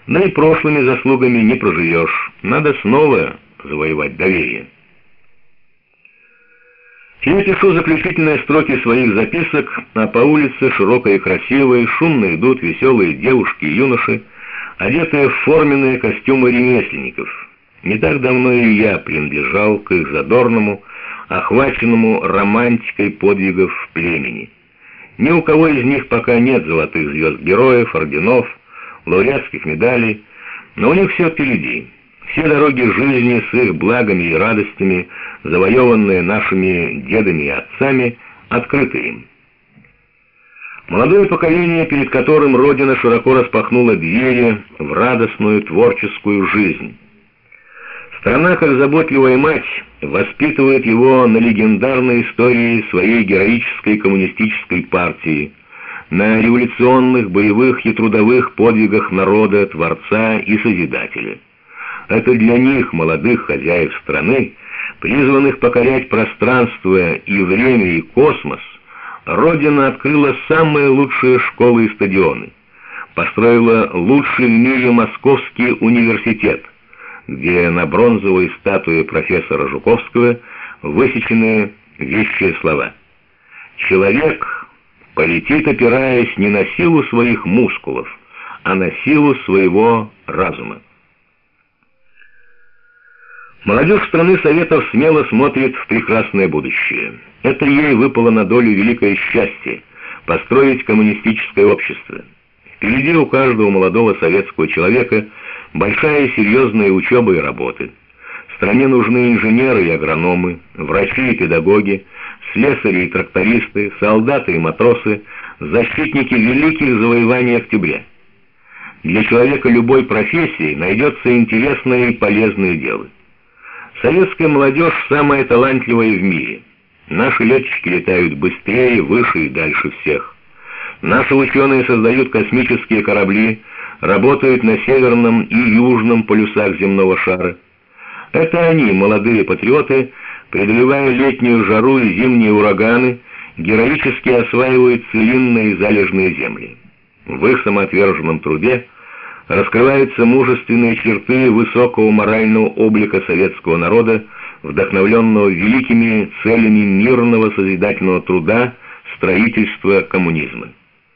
Да и прошлыми заслугами не проживешь. Надо снова завоевать доверие. Я пишу заключительные строки своих записок, а по улице, широкой и красивой, шумно идут веселые девушки и юноши, одетые в форменные костюмы ремесленников. Не так давно и я принадлежал к их задорному, охваченному романтикой подвигов племени. Ни у кого из них пока нет золотых звезд героев, орденов, лауреатских медалей, но у них все впереди. Все дороги жизни с их благами и радостями, завоеванные нашими дедами и отцами, открыты им. Молодое поколение, перед которым Родина широко распахнула двери в радостную творческую жизнь. Страна, как заботливая мать, воспитывает его на легендарной истории своей героической коммунистической партии, на революционных, боевых и трудовых подвигах народа, творца и созидателя. Это для них, молодых хозяев страны, призванных покорять пространство и время и космос, Родина открыла самые лучшие школы и стадионы, построила лучший в мире Московский университет, где на бронзовой статуе профессора Жуковского высечены вещие слова: «Человек полетит, опираясь не на силу своих мускулов, а на силу своего разума». Молодежь страны Советов смело смотрит в прекрасное будущее. Это ей выпало на долю великое счастье – построить коммунистическое общество. Впереди у каждого молодого советского человека большая и серьезная учеба и работы. Стране нужны инженеры и агрономы, врачи и педагоги, слесари и трактористы, солдаты и матросы, защитники великих завоеваний октября. Для человека любой профессии найдется интересное и полезное дело. Советская молодежь самая талантливая в мире. Наши летчики летают быстрее, выше и дальше всех. Наши ученые создают космические корабли, работают на северном и южном полюсах земного шара. Это они, молодые патриоты, преодолевая летнюю жару и зимние ураганы, героически осваивают целинные и залежные земли. В их самоотверженном труде раскрываются мужественные черты высокого морального облика советского народа, вдохновленного великими целями мирного созидательного труда, строительства коммунизма.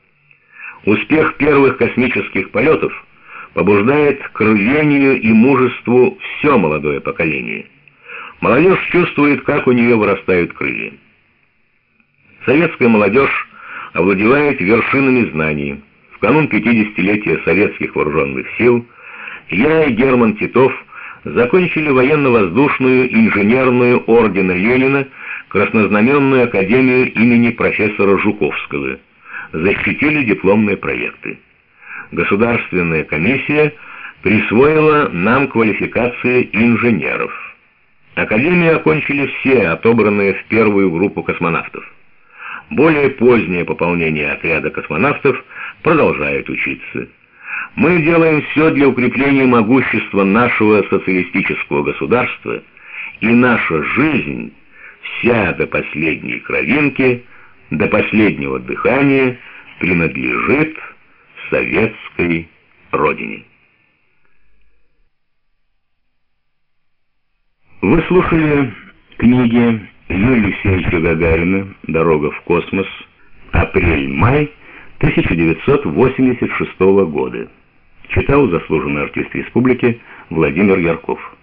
Успех первых космических полетов побуждает к рвению и мужеству все молодое поколение. Молодежь чувствует, как у нее вырастают крылья. Советская молодежь овладевает вершинами знаний. В канун 50-летия советских вооруженных сил я и Герман Титов закончили военно-воздушную инженерную ордена Ленина краснознаменную академию имени профессора Жуковского, защитили дипломные проекты. Государственная комиссия присвоила нам квалификации инженеров. Академию окончили все отобранные в первую группу космонавтов. Более позднее пополнение отряда космонавтов продолжает учиться. Мы делаем все для укрепления могущества нашего социалистического государства, и наша жизнь, вся до последней кровинки, до последнего дыхания, принадлежит советской Родине. Вы слушали книги Юрия Алексеевича Гагарина «Дорога в космос», апрель-май 1986 года. Читал заслуженный артист республики Владимир Ярков.